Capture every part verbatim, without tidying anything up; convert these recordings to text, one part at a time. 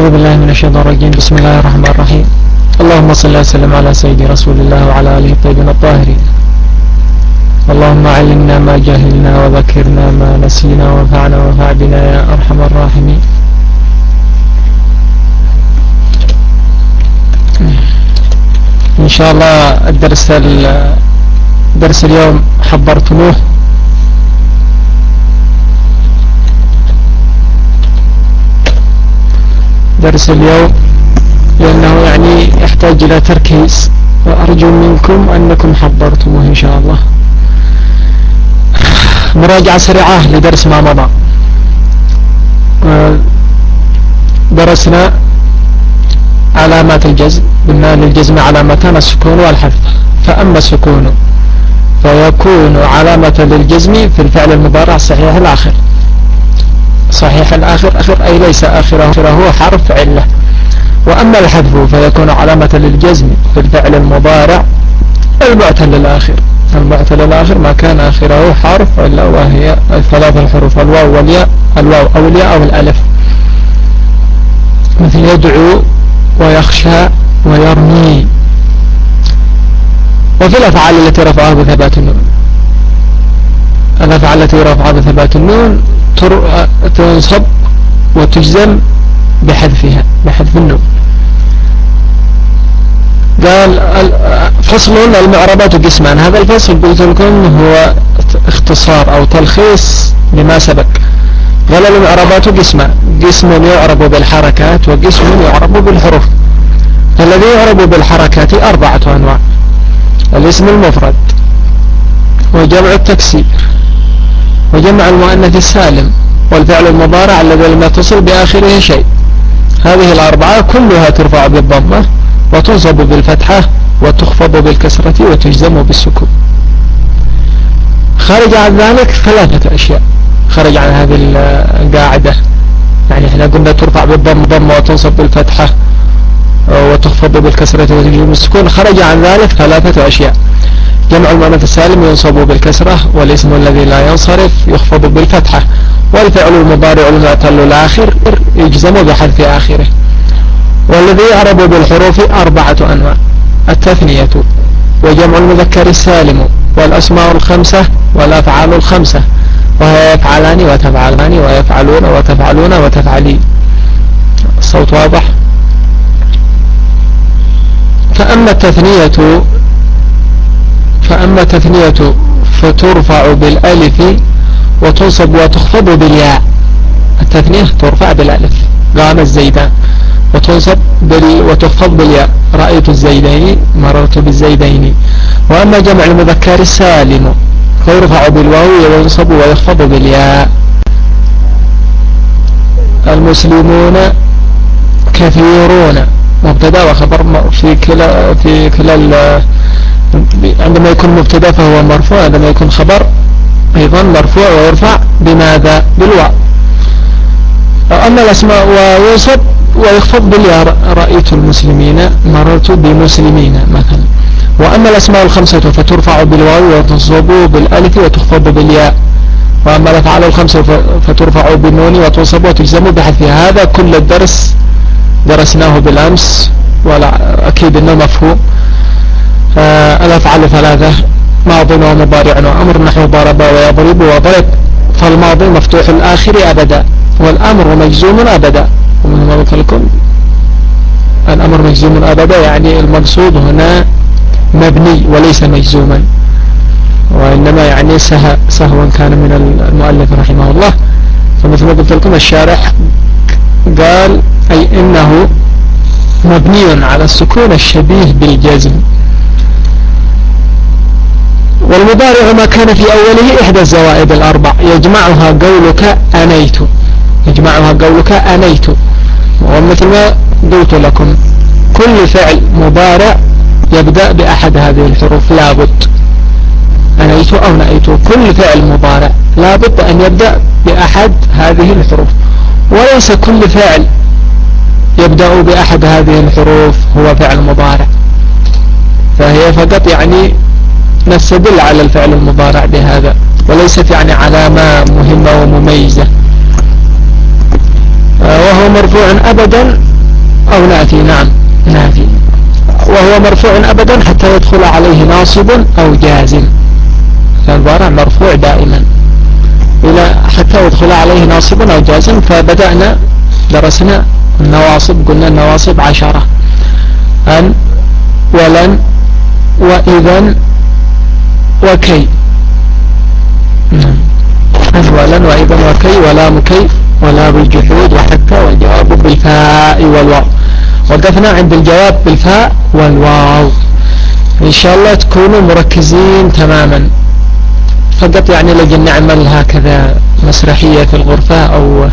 أعوذ بالله من الشيطان الرجيم. بسم الله الرحمن الرحيم. اللهم صل وسلم على سيدي رسول الله وعلى آله الطيبين الطاهرين. اللهم علمنا ما جهلنا وذكرنا ما نسينا وانفعنا وانفع بنا يا أرحم الراحمين. إن شاء الله الدرس درس اليوم حضرتموه. درس اليوم لأنه يعني يحتاج إلى تركيز، وأرجو منكم أنكم حضرتموه إن شاء الله. مراجعة سريعة لدرس ما مضى. درسنا علامات الجزم، قلنا للجزم علامتان السكون والحذف. فأما السكون فيكون علامة للجزم في الفعل المضارع الصحيح الآخر. صحيح الآخر آخر أي ليس آخره هو حرف علة. وأما الحذف فيكون علامة للجزم في الفعل المضارع المعتل الآخر. المعتل الآخر ما كان آخره حرف علة، وهي ثلاث الحروف الواو والياء، الواو أو الياء أو الألف، مثل يدعو ويخشى ويرمي. وفي الأفعال التي رفعها بثبات النون، الأفعال التي رفعها بثبات النون تنصب وتجزم بحذفها، بحذف النون. قال فصل المعربات قسمان. هذا الفصل قلت لكم هو اختصار أو تلخيص لما سبق. قال المعربات قسمان: قسم يعرب بالحركات وقسم يعرب بالحروف. الذي يعرب بالحركات أربعة أنواع: الاسم المفرد، وجمع التكسير، وجمع المؤنث السالم، والفعل المضارع الذي لم يتصل بآخره شيء. هذه الأربعة كلها ترفع بالضمة وتنصب بالفتحة وتخفض بالكسرة وتجزم بالسكون. خرج عن ذلك ثلاثة أشياء. خرج عن هذه القاعدة، يعني احنا قلنا ترفع بالضم ضمة وتنصب بالفتحة وتخفض بالكسرة وتجزم بالسكون. خرج عن ذلك ثلاثة أشياء: جمع المؤنث السالم ينصب بالكسرة، والاسم الذي لا ينصرف يخفض بالفتحة، والفعل المضارع المعتل الآخر يجزم بحذف آخره. والذي يعرب بالحروف أربعة أنواع: التثنية، وجمع المذكر السالم، والأسماء الخمسة، والأفعال الخمسة، وهي يفعلان وتفعلان ويفعلون وتفعلون وتفعلين. الصوت واضح؟ فأما التثنية فأما التثنية فترفع بالألف وتنصب وتخفض بالياء. التثنية ترفع بالألف: قام الزيدان، وتنصب بال وتخفض بالياء: رأيت الزيدين، مررت بالزيدين. وأما جمع المذكر السالم فيرفع بالواو وينصب ويخفض بالياء: المسلمون كثيرون، مبتدا وخبر في كلا في كلا. عندما يكون مبتدا فهو مرفوع، عندما يكون خبر أيضا مرفوع ويرفع بماذا؟ بالواو. أما الأسماء وينصب ويخفض بالياء: رأيت المسلمين، مررت بمسلمين مثلا. وأما الأسماء الخمسة فترفع بالواو وتنصب بالألف وتخفض بالياء. وأما الأفعال الخمسة فترفع بالنون وتنصب وتجزم بحذفها. هذا كل الدرس درسناه بالأمس، ولا أكيد أنه مفهوم. آه الأفعال ثلاثة: ماض ومضارع وأمر، نحو ضرب ويضرب وضرب. فالماضي مفتوح الآخر أبدا، والأمر مجزوم أبدا. ومن ما قلت لكم الأمر مجزوم أبدا، يعني المقصود هنا مبني وليس مجزوما، وإنما يعني سهى سهوا كان من المؤلف رحمه الله. فمثل ما قلت لكم الشارح قال أي إنه مبني على السكون الشبيه بالجزم. والمضارع ما كان في أوله إحدى الزوائد الأربع يجمعها قولك أنيت، يجمعها قولك أنيت. ومثل ما قلت لكم كل فعل مضارع يبدأ بأحد هذه الحروف لابد. أنيت أو نأيت، كل فعل مضارع لابد أن يبدأ بأحد هذه الحروف، وليس كل فعل يبدأ بأحد هذه الحروف هو فعل مضارع. فهي فقط يعني نستدل على الفعل المضارع بهذا، وليست يعني علامة مهمة ومميزة. وهو مرفوع أبدا أو نأتي، نعم نأتي، وهو مرفوع أبدا حتى يدخل عليه ناصب أو جازم. فالضارع مرفوع دائما إلى حتى يدخل عليه ناصب أو جازم. فبدأنا درسنا النواصب، قلنا النواصب عشرة: أن ولن وإذا وكي. أن ولن وإذا وكي ولام كي ولا بالجحود وحتى، والجواب بالفاء والواو. وقفنا عند الجواب بالفاء والواو. إن شاء الله تكونوا مركزين تماما، فقط يعني لجل نعمل هكذا مسرحية في الغرفة أو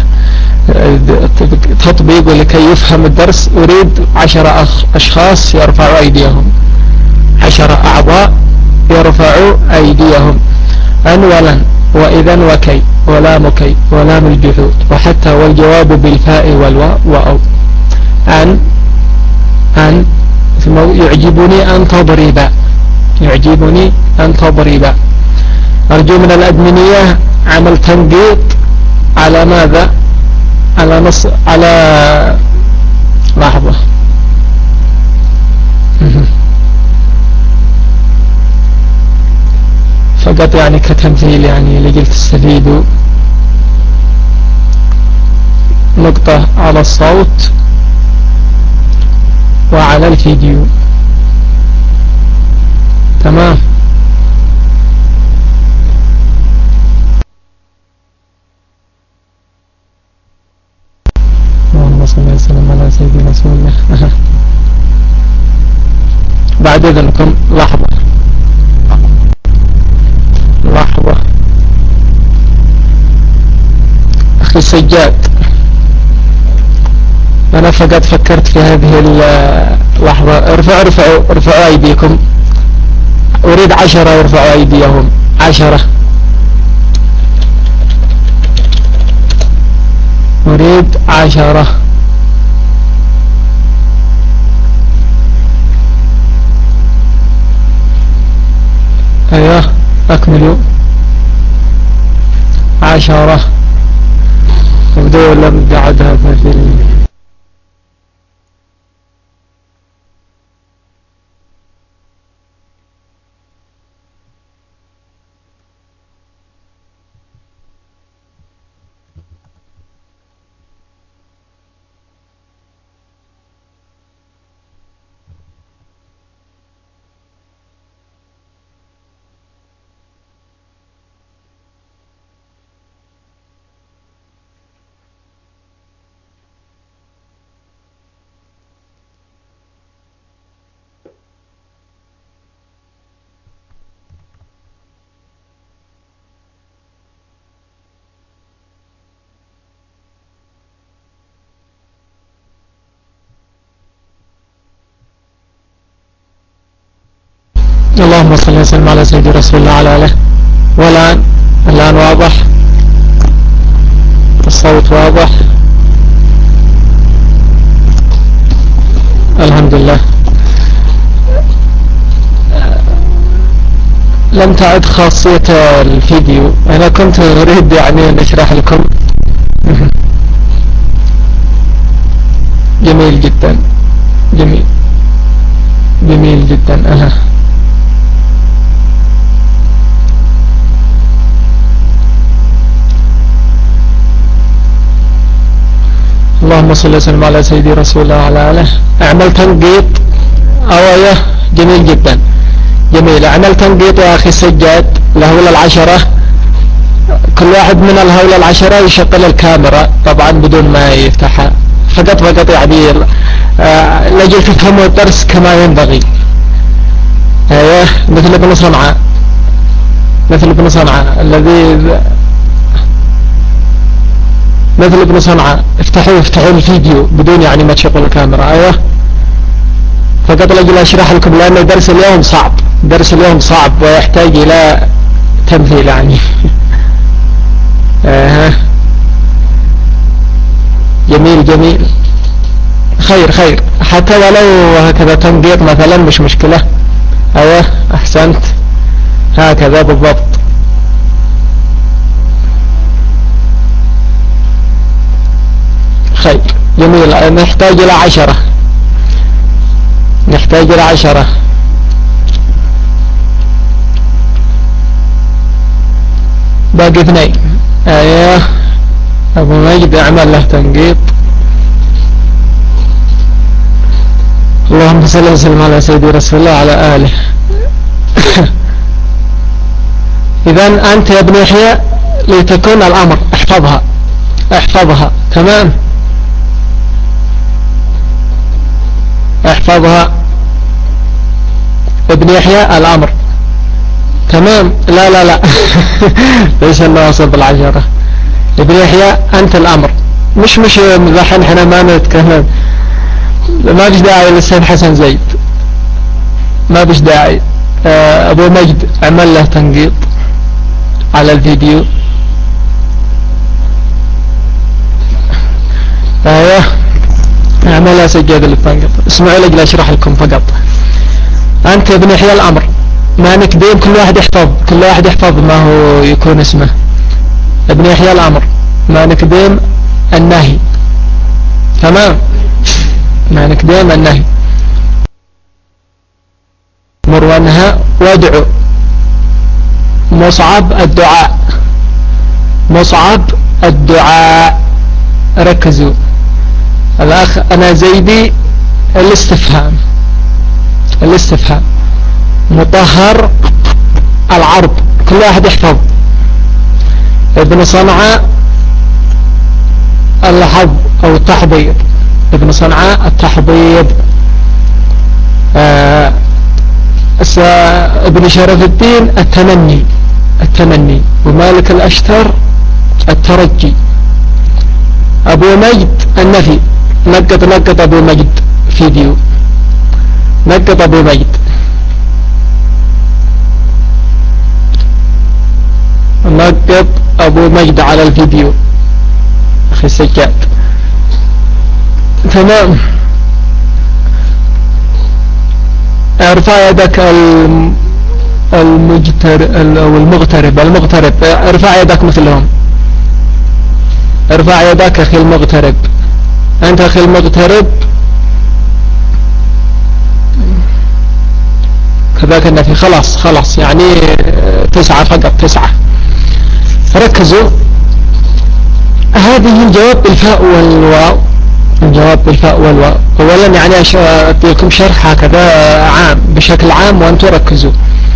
تطبيق لكي يفهم الدرس. أريد عشر أشخاص يرفعوا أيديهم، عشر أعضاء يرفعوا أيديهم: أن ولن وإذا وكي ولام كي ولام الجحود وحتى، والجواب بالفاء والواو. أن أن يعجبني أن تضرب، يعجبني أن تضرب. أرجو من الأدمنية عمل تنقيط على ماذا؟ على نص على لحظة فقط يعني كتمثيل، يعني لجل تستفيدوا. نقطة على الصوت وعلى الفيديو. تمام. اللهم صل وسلم على سيدنا رسول الله. بعد إذنكم لحظة لحظة. أخي السجاد، أنا فقط فكرت في هذه اللحظة. ارفعوا ارفعوا ارفعوا أيديكم. أريد عشرة يرفعوا أيديهم، عشرة. أريد عشرة. أيوه أكملوا. عشرة. ابدأوا لم قعدها في ال... اللهم صل وسلم على سيدنا رسول الله على آله. والآن الآن واضح، الصوت واضح الحمد لله. لم تعد خاصية الفيديو، أنا كنت أريد يعني أن أشرح لكم. جميل جدا، جميل جميل جدا. أها اللهم صل وسلم على سيدنا رسول الله على آله. أعمل تنقيط أويه. جميل جدا، جميل. أعمل تنقيط يا أخي السجاد لهول العشرة. كل واحد من الهول العشرة يشغل الكاميرا طبعا بدون ما يفتحها، فقط فقط يعني آه لجل تفهموا الدرس كما ينبغي. ايوه مثل ابن صنعاء، مثل ابن صنعاء الذي مثل ابن صنعاء. افتحوا افتحوا الفيديو بدون يعني ما تشغلوا الكاميرا. ايوه فقط لجل اشرح لكم، لان درس اليوم صعب، درس اليوم صعب ويحتاج الى تمثيل يعني. اها جميل جميل. خير خير، حتى ولو هكذا تنقيط مثلا مش مشكلة. ايوه احسنت، هكذا بالضبط. خير. جميل. نحتاج إلى عشرة، نحتاج إلى عشرة. باقي اثنين. ايوه ابو مجد اعمل له تنقيط. اللهم صل وسلم على سيدي رسول الله على آله. إذن أنت يا ابن يحيى لتكون الأمر، احفظها احفظها تمام، احفظها ابن يحيى الأمر تمام. لا لا لا ليس الناصب بالعشرة. ابن يحيى أنت الأمر، مش مش ذحين احنا ما نتكلم، ما فيش داعي للسيد حسن زيد، ما فيش داعي. ابو مجد عمل له تنقيط على الفيديو. ايوه اعملها سجاد للتنقيط. اسمعوا لي اشرح لكم فقط. انت يا ابن يحيى الامر، ما نكدين كل واحد يحفظ، كل واحد يحفظ ما هو يكون اسمه. ابن يحيى الامر ما نكدين النهي تمام، ما نكدين النهي. مر وانهى وادعو. مصعب الدعاء، مصعب الدعاء. ركزوا. الاخ انا زيدي الاستفهام، الاستفهام. مطهر العرض، كل واحد يحفظ. ابن صنعاء الحظ او التحضير، ابن صنعاء التحضير. آه ابن شرف الدين التمني، التمني. ومالك الاشتر الترجي. ابو مجد النفي. نقط نقط ابو مجد فيديو، نقط ابو مجد. نقط ابو مجد على الفيديو اخي سجاد تمام. ارفع يدك المجترب او المغترب، المغترب ارفع يدك مثلهم. ارفع يدك اخي المغترب، انت اخي المغترب كذاك النفي. خلاص خلاص يعني تسعة فقط، تسعة. ركزوا. هذه الجواب بالفاء والواو، الجواب بالفاء والواو. اولا يعني اديكم شرح هكذا عام بشكل عام وانتم ركزوا.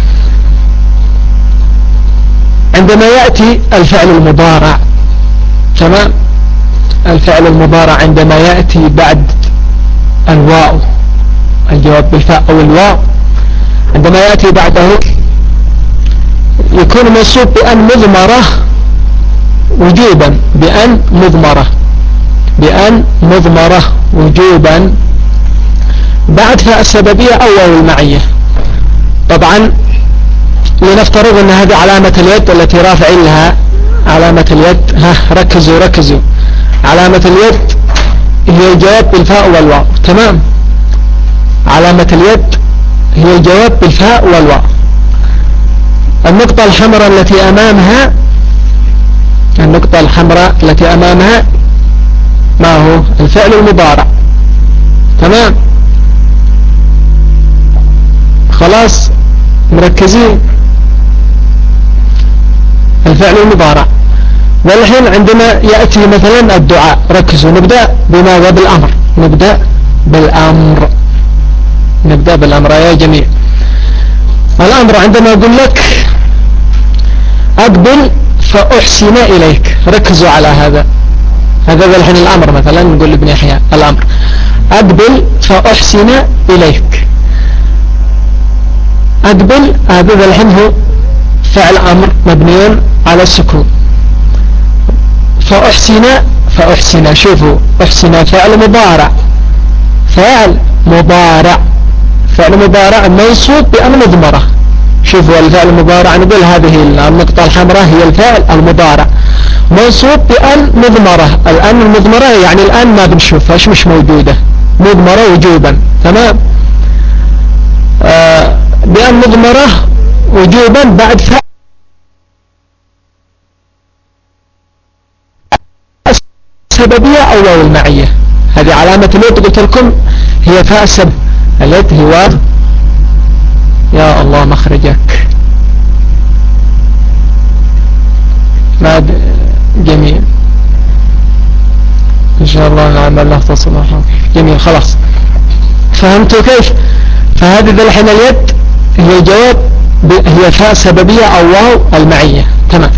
عندما يأتي الفعل المضارع تمام، الفعل المضارع عندما يأتي بعد الواو، الجواب بالفاء او الواو، عندما يأتي بعده يكون منصوب بأن مضمرة وجوبا، بأن مضمرة، بأن مضمرة وجوبا بعد فاء السببية أو واو المعية. طبعا لنفترض أن هذه علامة اليد التي رافع لها، علامة اليد. ها ركزوا ركزوا. علامة اليد هي الجواب بالفاء والواو تمام، علامة اليد هي الجواب بالفاء والواو. النقطة الحمراء التي أمامها، النقطة الحمراء التي أمامها ما هو؟ الفعل المضارع تمام. خلاص مركزين. الفعل المضارع. والحين عندما يأتي مثلا الدعاء، ركزوا. نبدأ بماذا؟ بالأمر. نبدأ بالأمر، نبدأ بالأمر يا جميع. الأمر عندما أقول لك أقبل فأحسن إليك، ركزوا على هذا. هذا الحين الأمر. مثلا نقول لابن يحيى الأمر أقبل فأحسن إليك. أقبل هذا الحين هو فعل أمر مبني على السكون. فأحسن، فأحسن شوفوا أحسن فعل مضارع، فعل مضارع، فعل مضارع منصوب بأن مضمرة. شوفوا الفعل المضارع نقول هذه النقطة الحمراء هي الفعل المضارع منصوب بأن مضمرة. الآن المضمرة يعني الآن ما بنشوفهاش، مش موجودة، مضمرة وجوبا تمام. آه بأن مضمرة وجوبا بعد فعل سببية أو واو المعية. هذه علامة اليد قلت لكم هي فاء السبب. اليد هو يا الله مخرجك ما جميل إن شاء الله نعمل له تصلح جميل. خلاص فهمتوا كيف؟ فهذه ذا الحين اليد هي جواب هي فاء سببية أو واو المعية. تمام.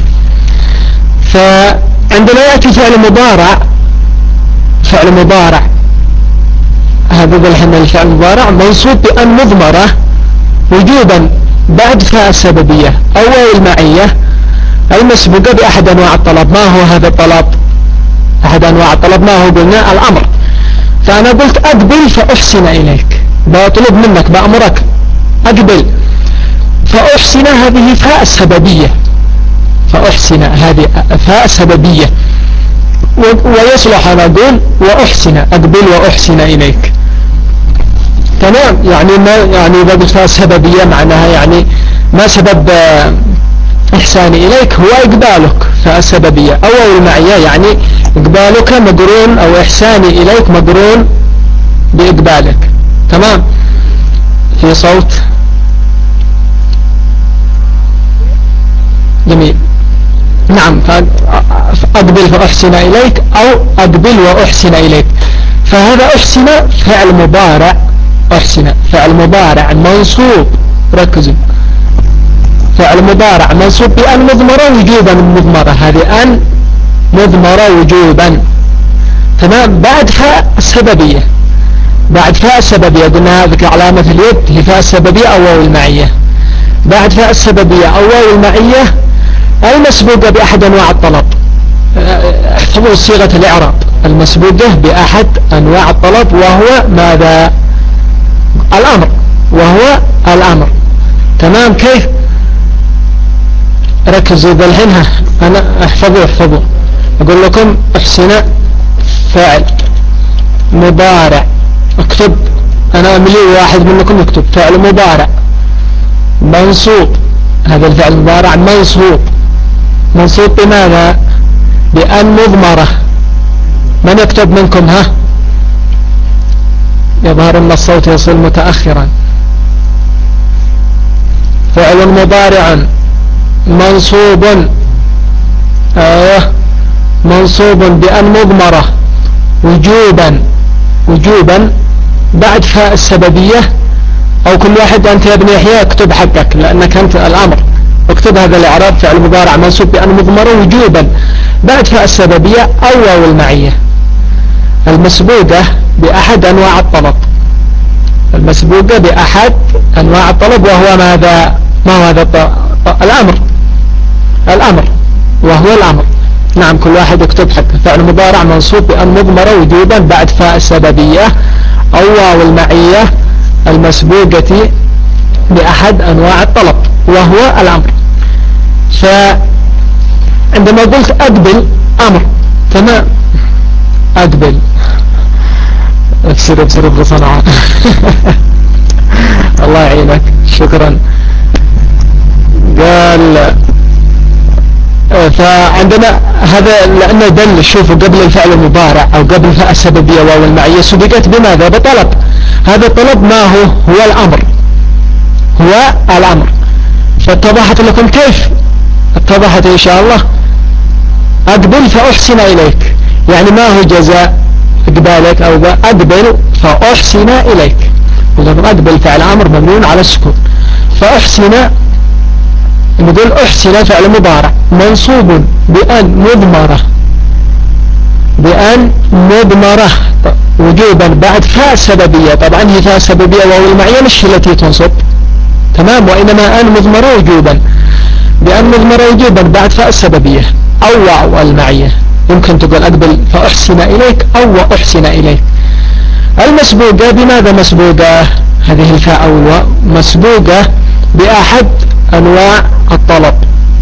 فعندما يأتي فعل مضارع فعل مضارع هذا ذا الحين الفعل المضارع منصوب بأن مضمرة وجوبا بعد فاء السببية أو واو المعية المسبوقة بأحد أنواع الطلب. ما هو هذا الطلب؟ أحد أنواع الطلب ما هو؟ قلنا الأمر. فأنا قلت أقبل فأحسن إليك، بطلب منك بأمرك أقبل فأحسن، هذه فاء سببية. فأحسن هذه فاء سببية ويصلح أن أقول وأحسن أقبل وأحسن إليك. تمام. يعني ما يعني إذا قلت فاء سببية معناها يعني ما سبب إحساني إليك هو إقبالك فاء سببية، أو المعية يعني إقبالك مقرون أو إحساني إليك مقرون بإقبالك. تمام. في صوت جميل. نعم. فأقبل فأحسن إليك أو أقبل وأحسن إليك. فهذا أحسن فعل مضارع، أحسن فعل مضارع منصوب، ركزوا، فعل مضارع منصوب بأن مضمرة وجوبا. مضمرة هذه أن مضمرة وجوبا. تمام. بعد فاء السببية، بعد فاء السببية قلنا هذه علامة اليد هي فاء السببية أو واو المعية. بعد فاء السببية أو واو المعية المسبوقة بأحد أنواع الطلب. احفظوا صيغة الإعراب المسبوقة بأحد أنواع الطلب وهو ماذا؟ الأمر، وهو الأمر. تمام. كيف؟ ركزوا بالحين. أنا احفظوا احفظوا أقول لكم احسن فاعل مضارع. اكتب، أنا أملي واحد منكم يكتب فعل مضارع منصوب. هذا الفعل المضارع منصوب، منصوب بماذا؟ بأن مضمرة. من يكتب منكم؟ ها يظهر أن الصوت يصل متأخرا. فعل مضارع منصوب آه منصوب بأن مضمرة وجوبا، وجوبا بعد فاء السببية. أو كل واحد أنت يا ابن يحيى اكتب حقك لأنك أنت الأمر، اكتب هذا الإعراب فعل مضارع منصوب بأن مضمرة وجوبا بعد فاء السببية أو واو المعية المسبوقة بأحد أنواع الطلب. المسبوقة بأحد أنواع الطلب وهو ماذا؟ ما هو هذا الأمر؟ الأمر، وهو الأمر. نعم. كل واحد يكتب حقه. فعل مضارع منصوب بأن مضمرة وجوبا بعد فاء السببية أو واو المعية المسبوقة بأحد أنواع الطلب وهو الأمر. فعندما قلت أقبل أمر. تمام. أقبل افسر افسر بصنعة الله يعينك. شكرا. قال فعندما هذا لأنه دل شوفوا قبل الفعل المضارع أو قبل فاء السببية واو المعية سبقت بماذا؟ بطلب. هذا الطلب ما هو؟ هو الأمر، هو الأمر. فاتضحت لكم كيف؟ اتضحت إن شاء الله. أقبل فأحسن إليك يعني ما هو جزاء إقبالك؟ أو أقبل فأحسن إليك. أقبل فعل أمر مبني على السكون. فأحسن نقول أحسن فعل مضارع منصوب بأن مضمرة، بأن مضمرة وجوبا بعد فاء سببية. طبعا هي فاء سببية واو المعية مش التي تنصب. تمام. وإنما أن مضمرة وجوبا، بأن مضمرة وجوبا بعد فاء السببية أو واو المعية. يمكن تقول أقبل فأحسن إليك أو وأحسن إليك. المسبوقة بماذا مسبوقة؟ هذه الفاء أو الواو مسبوقة بأحد أنواع الطلب.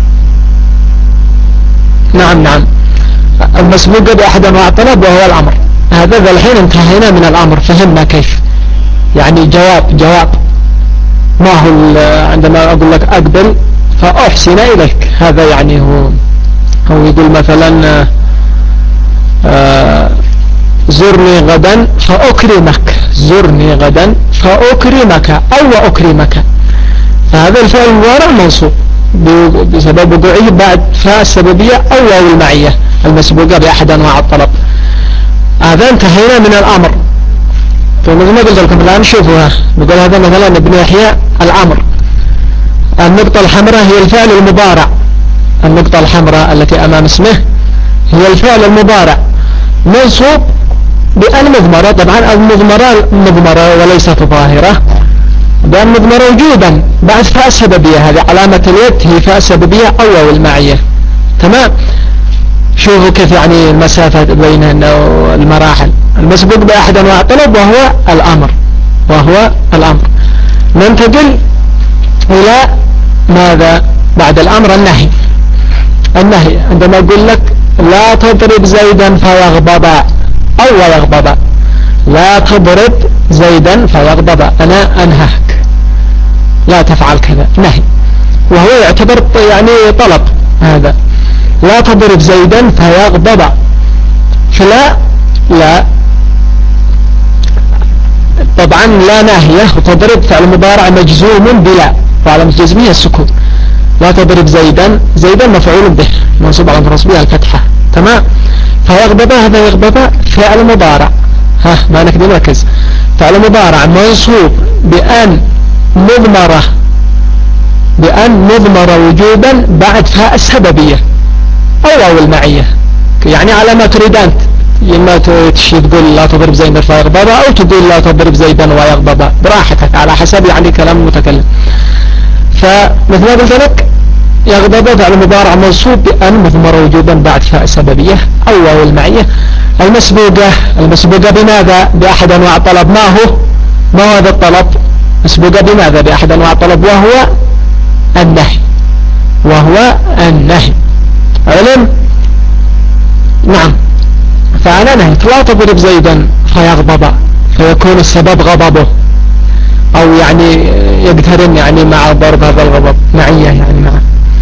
نعم نعم. المسبوقة بأحد أنواع الطلب وهو الأمر. هذا ذا الحين انتهينا من الأمر، فهمنا كيف يعني جواب. جواب ما هو عندما أقول لك أقبل فأحسن إليك، هذا يعني هو هو يقول مثلا زرني غدا فأكرمك، زرني غدا فأكرمك أو وأكرمك، فهذا الفعل المضارع منصوب بسبب وقوعه بعد فاء السببية أو واو المعية المسبوقة بأحد أنواع الطلب. هذا انتهينا من الأمر. فمثل ما قلت لكم الآن شوفوها، نقول هذا مثلا ابن يحيى الأمر. النقطة الحمراء هي الفعل المضارع، النقطة الحمراء التي أمام اسمه هي الفعل المضارع منصوب بأن مضمرة. طبعا المضمرة مضمرة وليست ظاهرة، بأن مضمرة وجودا بعد فاء السببية، هذه علامة اليد هي فاء السببية أو واو المعية. تمام. شوفوا كيف يعني المسافة بين المراحل. المسبوق بأحد أنواع الطلب وهو الأمر، وهو الأمر. ننتقل إلى ماذا بعد الأمر؟ النهي. النهي عندما أقول لك لا تضرب زيدا فيغضب أو ويغضب، لا تضرب زيدا فيغضب، أنا أنهاك لا تفعل كذا، نهي، وهو يعتبر يعني طلب. هذا لا تضرب زيدا فيغضب، فلا لا طبعا لا ناهية، وتضرب فعل مضارع مجزوم بلا، وعلى جزمه السكون. لا تضرب زيدا، زيدا مفعول به منصوب على نصبه الفتحة. تمام. فيغضب، هذا يغضب فعل مضارع، ها ما نكد نركز، فعل مضارع منصوب بأن مضمرة، بأن مضمرة وجوبا بعد فاء السببية أو واو المعية. يعني على ما تريد أنت، إما تقول لا تضرب زيدا فيغضب، أو تقول لا تضرب زيدا ويغضب، براحتك على حسب يعني كلام المتكلم. فمثل ما قلت لك يغضب فعل مضارع منصوب بأن مضمرة وجوبا بعد فاء السببية أو واو المعية. المسبوقة، المسبوقة بماذا؟ بأحد أنواع الطلب. ما هو ما هو هذا الطلب؟ مسبوقة بماذا؟ بأحد أنواع الطلب، وهو النهي، وهو النهي. علم؟ نعم. فأنا نهيت لا تضرب زيدا فيغضب، فيكون السبب غضبه، أو يعني يقترن يعني مع ضرب هذا الغضب معية يعني مع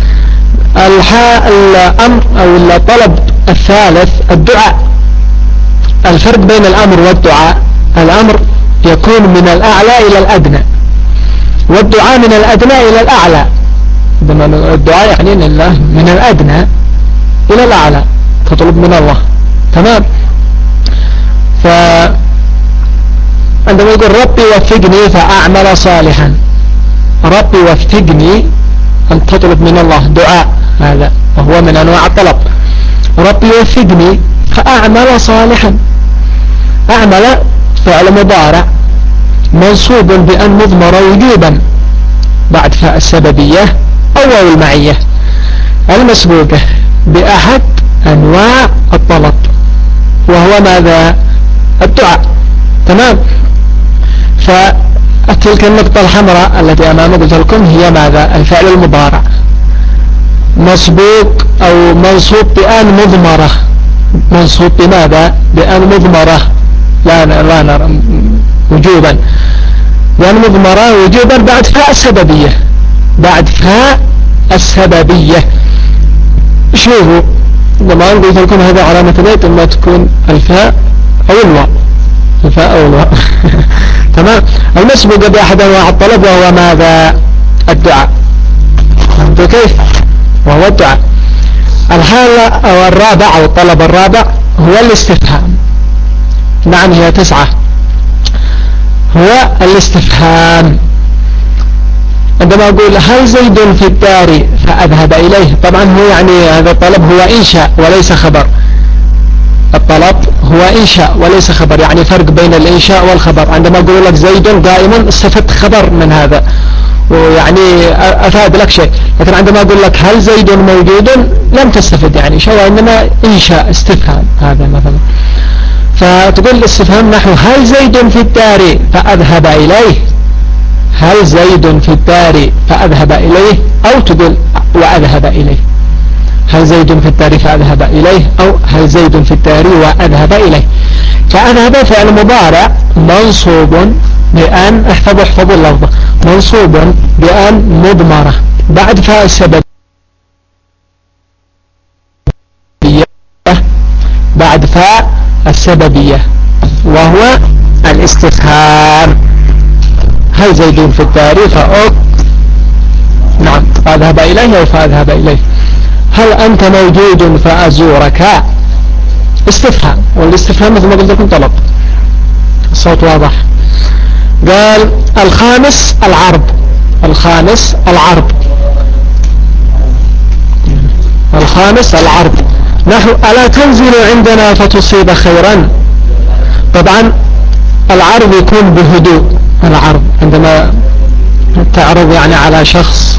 الحاء. الأمر أو الطلب الثالث الدعاء. الفرق بين الأمر والدعاء: الأمر يكون من الأعلى إلى الأدنى، والدعاء من الأدنى إلى الأعلى. الدعاء يعني من الله من الأدنى إلى الأعلى، تطلب من الله. تمام. فعندما يقول ربي وفقني فأعمل صالحا، ربي وفقني أن تطلب من الله دعاء، هذا وهو من أنواع الطلب. ربي وفقني فأعمل صالحا، أعمل فعل مضارع منصوب بأن مضمر وجوبا بعد فاء السببية أو واو المعية، المسبوقة بأحد أنواع الطلب، وهو ماذا؟ الدعاء. تمام. فتلك النقطة الحمراء التي أمامك قلت لكم هي ماذا؟ الفعل المضارع مسبوق أو منصوب بأن مضمرة، منصوب بماذا؟ بأن مضمرة، لا لا نرى وجوبا، بأن مضمرة وجوبا بعد فاء السببية، بعد فاء السببية. شوفوا لما قلت لكم هذا علامة اليد لما تكون الفاء أو الواو، الفاء أو الواو. تمام. المسبوق بأحد أنواع الطلب وهو ماذا؟ الدعاء. فهمت كيف؟ وهو الدعاء. الحالة أو الرابع أو الطلب الرابع هو الاستفهام. نعم هي تسعة. هو الاستفهام. عندما أقول هل زيد في الدار فأذهب إليه، طبعا هو يعني هذا الطلب هو إنشاء وليس خبر. الطلب هو إنشاء وليس خبر، يعني فرق بين الإنشاء والخبر. عندما أقول لك زيد قائما استفدت خبر من هذا ويعني أفاد لك شيء، لكن عندما أقول لك هل زيد موجود لم تستفد يعني شيء، وإنما إنشاء استفهام هذا مثلا. فتقول الاستفهام نحو هل زيد في الدار فأذهب إليه، هل زيد في الدار فأذهب إليه، أو تقول وأذهب إليه، هل زيد في الدار فأذهب إليه، أو هل زيد في الدار وأذهب إليه. فأذهب فعل مضارع منصوب بأن، احفظوا احفظوا اللفظة، منصوب بأن مضمرة بعد فاء السببية، بعد فاء السببية وهو الاستفهام. هل زيد في الدار فأك نعم فأذهب إليه أو فأذهب إليه. هل أنت موجود فأزورك؟ استفهام، والاستفهام مثل ما قلت لكم طلب. الصوت واضح. قال الخامس العرض. الخامس العرض الخامس العرض نحو ألا تنزل عندنا فتصيب خيرا. طبعا العرض يكون بهدوء. العرض عندما تعرض يعني على شخص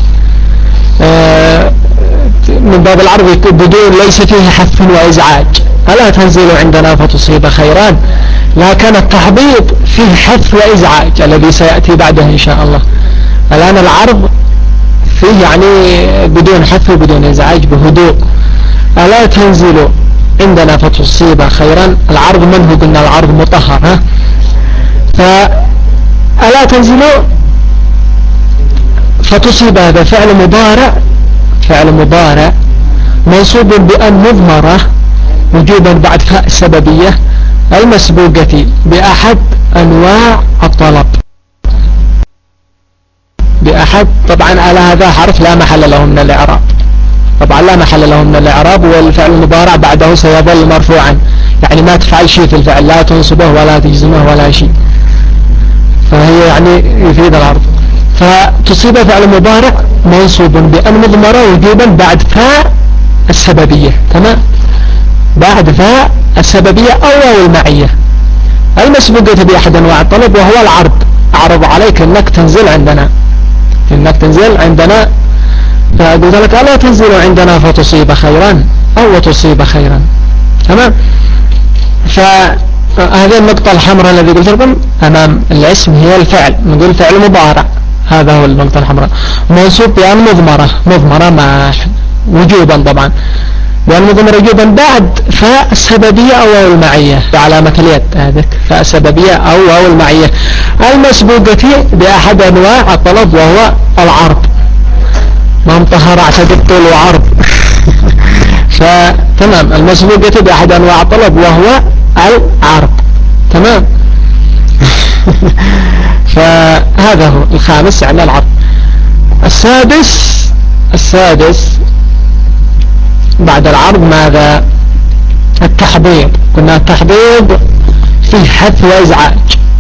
من باب العرض يكون بدون ليس فيه حث وإزعاج. ألا تنزل عندنا فتصيب خيرا. لكن التحضيض فيه حث وإزعاج الذي سيأتي بعده إن شاء الله. الآن العرض فيه يعني بدون حث وبدون إزعاج بهدوء. ألا تنزل عندنا فتصيب خيرا. العرض من هو؟ قلنا العرض مطهر. ها فألا تنزل فتصيب هذا فعل مضارع. فعل مضارع منصوب بأن مضمرة وجوبا بعد فاء السببية المسبوقة بأحد أنواع الطلب. بأحد طبعا على هذا حرف لا محل له من الإعراب. طبعا لا محل له من الإعراب، والفعل المضارع بعده سيظل مرفوعا، يعني ما تفعل شيء في الفعل، لا تنصبه ولا تجزمه ولا شيء، فهي يعني يفيد العرض. فتصيب فعل مضارع منصوب بأن مضمرة وجوبا بعد فاء السببية. تمام، بعد فاء السببية أو واو المعية المسبوقة بأحد أنواع الطلب وهو العرض. أعرض عليك أنك تنزل عندنا، أنك تنزل عندنا. فقلت لك ألا تنزل عندنا فتصيب خيرا أو تصيب خيرا. تمام. فهذه النقطة الحمراء الذي قلت لكم أمام الاسم هي الفعل، نقول فعل مضارع، هذا هو النقطة الحمراء. منصوب بأن مضمرة، مضمرة مع وجوبا طبعا، بأن مضمرة وجوبا بعد فاء السببية أو واو المعية بعلامة اليد. هذه فاء السببية أو واو المعية المسبوقة بأحد أنواع الطلب وهو العرض. ما مطهر اعتقد طول وعرض. فتمام، المسبوقة بأحد أنواع الطلب وهو العرض. تمام. فهذا هو الخامس يعني العرض. السادس السادس بعد العرض ماذا؟ التحضيض. قلنا التحضيض فيه حث وإزعاج.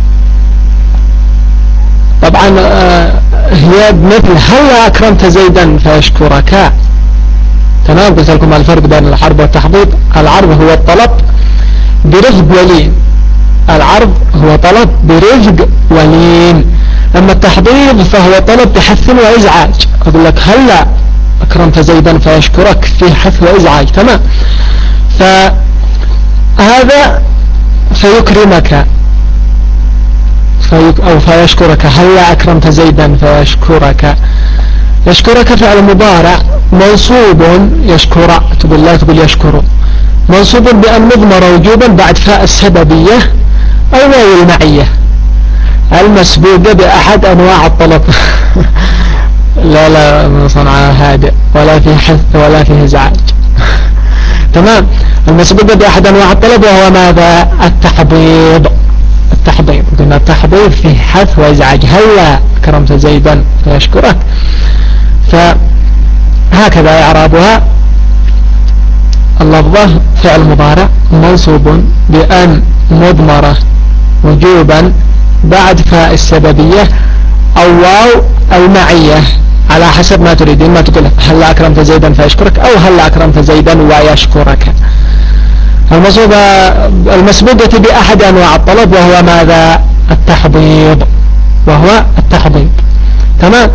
طبعا هي مثل هل أكرمت زيدا فيشكرك. تمام، قلت لكم الفرق بين العرض والتحضيض. العرض هو الطلب برفق ولين، العرض هو طلب برفق ولين. أما التحضيض فهو طلب بحث وإزعاج. أقول لك هل أكرمت زيدا فيشكرك، فيه حث وإزعاج. تمام. فهذا فيكرمك فيك أو فيشكرك. هل أكرمت زيدا فيشكرك. يشكرك فعل مضارع منصوب، يشكر تقول لا تقول يشكر، منصوب بأن مضمر وجوبا بعد فاء السببية أو واو المعية المسبوقة بأحد أنواع الطلب. لا لا صنع هادئ ولا فيه حث ولا فيه ازعاج. تمام. المسبوقة بأحد أنواع الطلب وهو ماذا؟ التحضيض. التحضيض قلنا التحضيض فيه حث وازعاج. هلا كرمت زيدا فيشكرك. فهكذا إعرابها. اللفظة فعل مضارع منصوب بأن مضمرة وجوبا بعد فاء السببية أو واو المعية على حسب ما تريد. إما تقول هل أكرمت زيدا فيشكرك أو هل أكرمت زيدا ويشكرك. المسبوقة بأحد أنواع الطلب وهو ماذا؟ التحضيض، وهو التحضيض. تمام.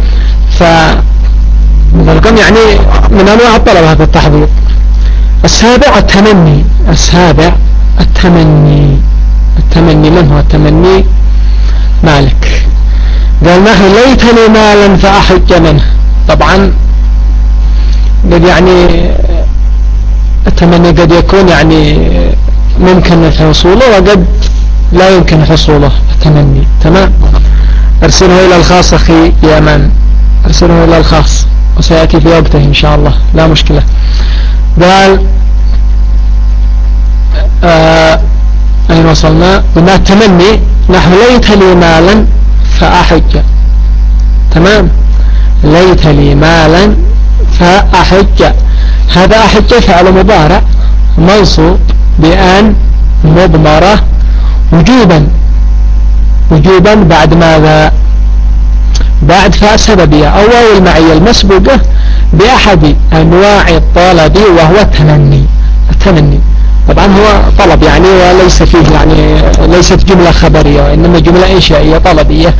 فمثلكم يعني من أنواع الطلب هذا التحضيض. السابع التمني. السابع التمني. التمني من هو التمني؟ مالك. قال نحن ليتني مالا فأحج منه. طبعا قد يعني التمني قد يكون يعني ممكن حصوله وقد لا يمكن حصوله التمني. تمام. ارسله إلى الخاص أخي يمن، ارسله إلى الخاص وسيأتي في وقته إن شاء الله، لا مشكلة. قال آه وين وصلنا؟ قلنا التمني نحو ليت لي مالا فأحج. تمام، ليت لي مالا فأحج. هذا أحج فعل مضارع منصوب بأن مضمرة وجوبا. وجوبا بعد ماذا؟ بعد فاء سببية أو واو المعية المسبوقة بأحد أنواع الطلب وهو التمني. التمني طبعا هو طلب يعني، وليس فيه يعني ليست جملة خبرية وإنما جملة إنشائية طلبية.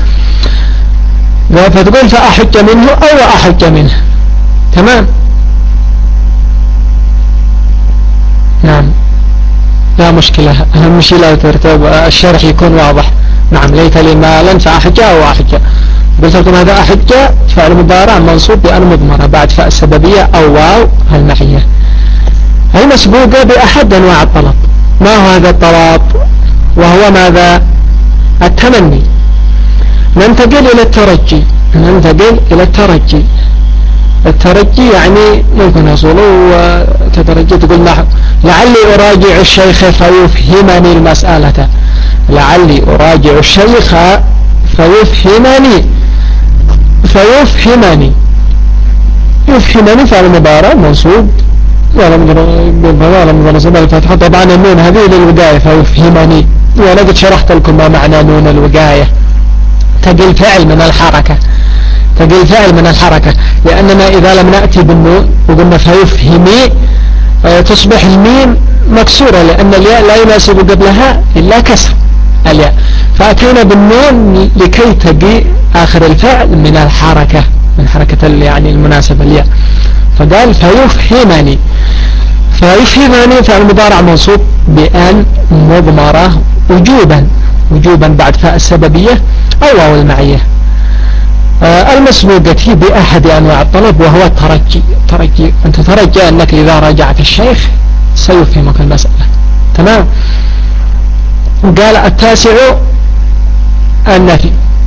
فتقول فأحج منه أو أحج منه. تمام. نعم لا مشكلة، أهم شيء لا ترتب الشرح يكون واضح. نعم ليت لي مالا فأحج أو أحج. قلت لكم هذا أحج فعل مضارع منصوب بأن مضمرة بعد فاء السببية أو واو المعية المسبوقة بأحد أنواع الطلب. ما هو هذا الطلب؟ وهو ماذا؟ التمني. ننتقل إلى الترجي. ننتقل إلى الترجي. الترجي يعني ممكن أصوله وتترجي تقول نحو لعلي أراجع الشيخ فيفهمني المسألة. لعلي أراجع الشيخ فيفهمني. فيفهمني يفهمني فعل مضارع منصوب ولم نصب الفتحة. طبعا النون هذه للوقاية فيفهمني، وأنا قد شرحت لكم ما معنى نون الوقاية. تقل فعل من الحركة، تقل فعل من الحركة، لأننا إذا لم نأتي بالنون وقلنا فيفهمي تصبح الميم مكسورة، لأن الياء لا يناسب قبلها إلا كسر الياء، فأتينا بالنون لكي تقي آخر الفعل من الحركة، من حركة يعني المناسبة الياء. فقال فيفهمني. فيفهمني فعل مضارع منصوب بأن مضمرة وجوبا. وجوبا بعد فاء السببية أو واو المعية آه المسبوقة بأحد أنواع الطلب وهو الترجي. ترجي أنت ترجى أنك إذا راجعت الشيخ سيفهمك المسألة. تمام. قال التاسع النفي.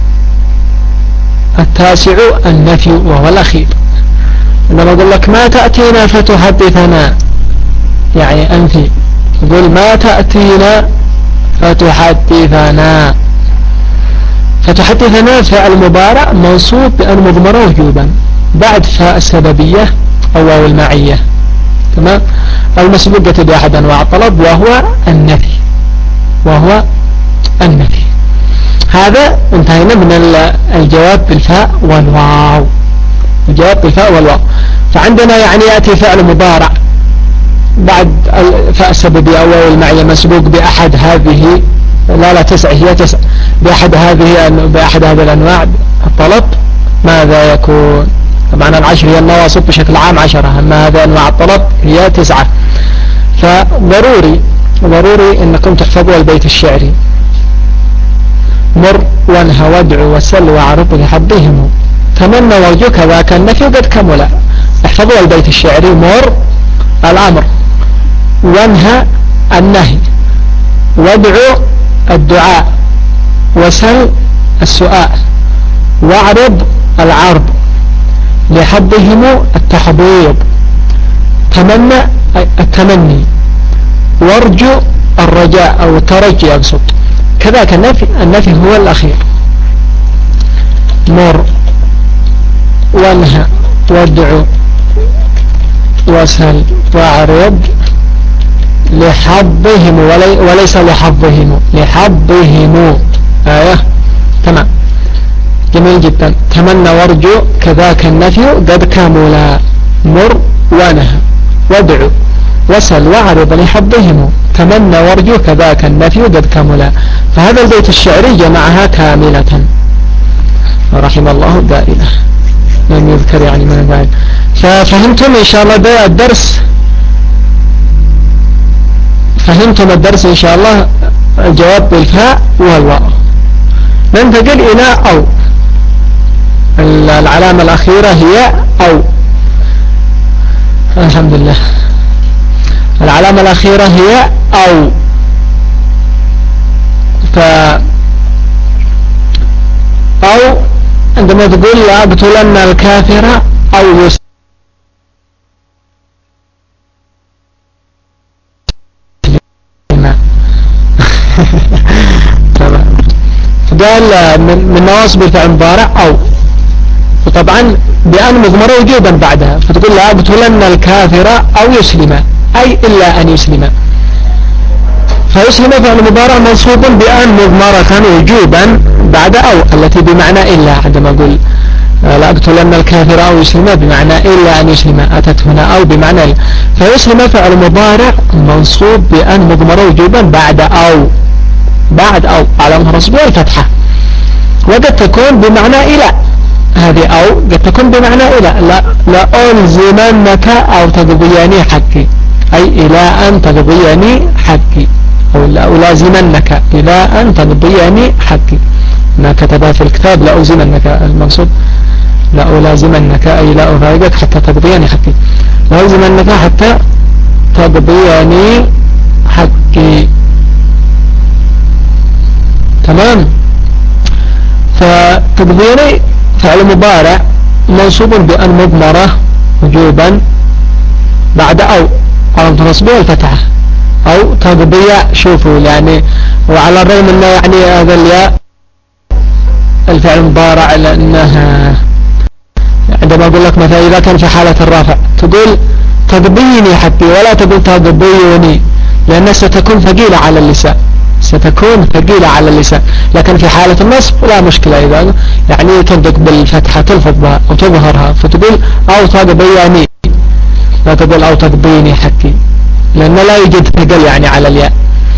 التاسع النفي وهو الأخير. عندما أقول لك ما تأتينا فتحدثنا يعني أنفي. يقول ما تأتينا فتحدثنا. فتحدثنا فعل مضارع منصوب بأن مضمرة وجوبا بعد فاء السببية أو واو المعية. تمام. المسبوقة بأحد أنواع الطلب وهو النفي. وهو النفي. هذا انتهينا من الجواب بالفاء والواو. الجواب بالفاء والواو. فعندنا يعني يأتي فعل مضارع بعد فاء السببية أو واو المعية مسبوق بأحد هذه لا لا تسع هي تسع بأحد هذه بأحد هذه الأنواع الطلب. ماذا يكون؟ طبعا العشر هي النواصب بشكل عام عشرة، أما هذه أنواع الطلب هي تسعة. فضروري ضروري أنكم تحفظوا البيت الشعري. مر وانهى وادعو وسل وعرض لحظهم تمنى وارجو كذاك النفي قد كمل. احفظوا البيت الشعري. مر الأمر، وانهى النهي، وادعو الدعاء، وسل السؤال، واعرض العرض، لحظهم التحضيض، تمنى التمني، وارجو الرجاء أو الترجي أقصد. كذاك النفي. النفي هو الأخير. مر وانهى وادعو وسل واعرض لحظهم ولي وليس لحظهم لحظهم. آية. تمام جميل جدا. تمنى وارجو كذاك النفي قد كمل. مر ونهى وادعو وسل واعرض لحظهم تمنى وارجو كذاك النفي قد كمل. فهذا البيت الشعري جمعها كاملة رحم الله دائما. لم يذكر يعني من ذلك. ففهمتم إن شاء الله ده الدرس؟ فهمتم الدرس إن شاء الله؟ الجواب بالفاء والواو. ننتقل إلى أو. العلامة الأخيرة هي أو. الحمد لله. العلامة الأخيرة هي أو. ف أو عندما تقول لأقتلن الكافر أو يسلم قال من, من نواصب الفعل المضارع أو، وطبعا بأن مضمرة وجوبا بعدها، فتقول لا أقتلن الكافر أو يسلم، أي إلا أن يسلم. فيسلم فعل مضارع منصوب بأن مضمرة وجوبا بعد أو التي بمعنى إلا. عندما أقول لا أقتلن الكافر أو يسلم بمعنى إلا أن يسلم، أتت هنا أو بمعنى إلا. فيسلم فعل مضارع منصوب بأن مضمرة وجوبا بعد أو، بعد أو على نصبه الفتحة. وقد تكون بمعنى إلى، هذه أو قد تكون بمعنى إلى، لا, لا ألزمنك أو تقضيني حقي، أي إلى أن تقضيني حقي، أو لا ألازمنك إلى أن تقضيني حقي. ما كتبها في الكتاب لا ألزمنك المنصوب، لا ألازمنك أي لا أفارقك حتى تقضيني حقي، لا ألزمنك حتى تقضيني حقي. تمام. فتقضيني فعل مضارع منصوب بأن مضمرة وجوبا بعد أو على نصبه الفتحة، أو تقضية. شوفوا يعني، وعلى الرغم أنه يعني هذا الياء الفعل المضارع، لأنه عندما أقول لك مثلا إذا كان في حالة الرافع تقول تقضيني حقي ولا تقول تقضيني، لأنها ستكون ثقيلة على اللسان، ستكون ثقيلة على اللسان. لكن في حالة النصب لا مشكلة، إذا يعني تنطق بالفتحة تلفظ بها وتظهرها، فتقول أو تقضيني، لا تقول أو تقضيني حقي، لأنه لا يوجد ثقل يعني على الياء.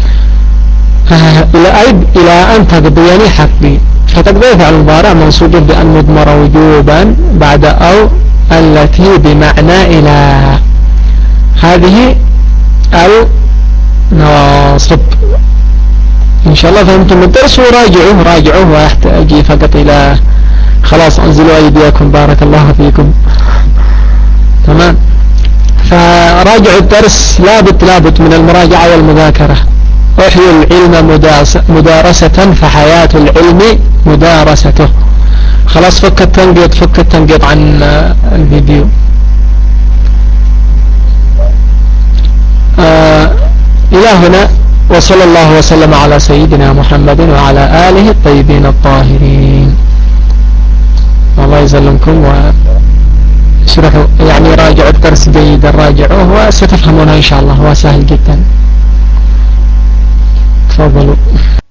إلى أن تقضيني حقي. فتقضي فعل مضارع منصوب بأن مضمر وجوبا بعد أو التي بمعنى إلى. هذه النواصب. إن شاء الله فهمتم الدرس، وراجعوه راجعوه ويحتاج فقط إلى خلاص أنزلوا أيديكم بارك الله فيكم. تمام. فراجعوا الدرس، لابد لابد من المراجعة والمذاكرة. احيوا العلم مدارسة فحياة العلم مدارسته. خلاص فك التنقيط، فك التنقيط عن الفيديو. آه إلى هنا، وصلى الله وسلم على سيدنا محمد وعلى آله الطيبين الطاهرين. الله يسلمكم، واشرحوا يعني راجعوا الدرس جيدا، راجعوه وستفهمونه إن شاء الله، هو سهل جدا. تفضلوا.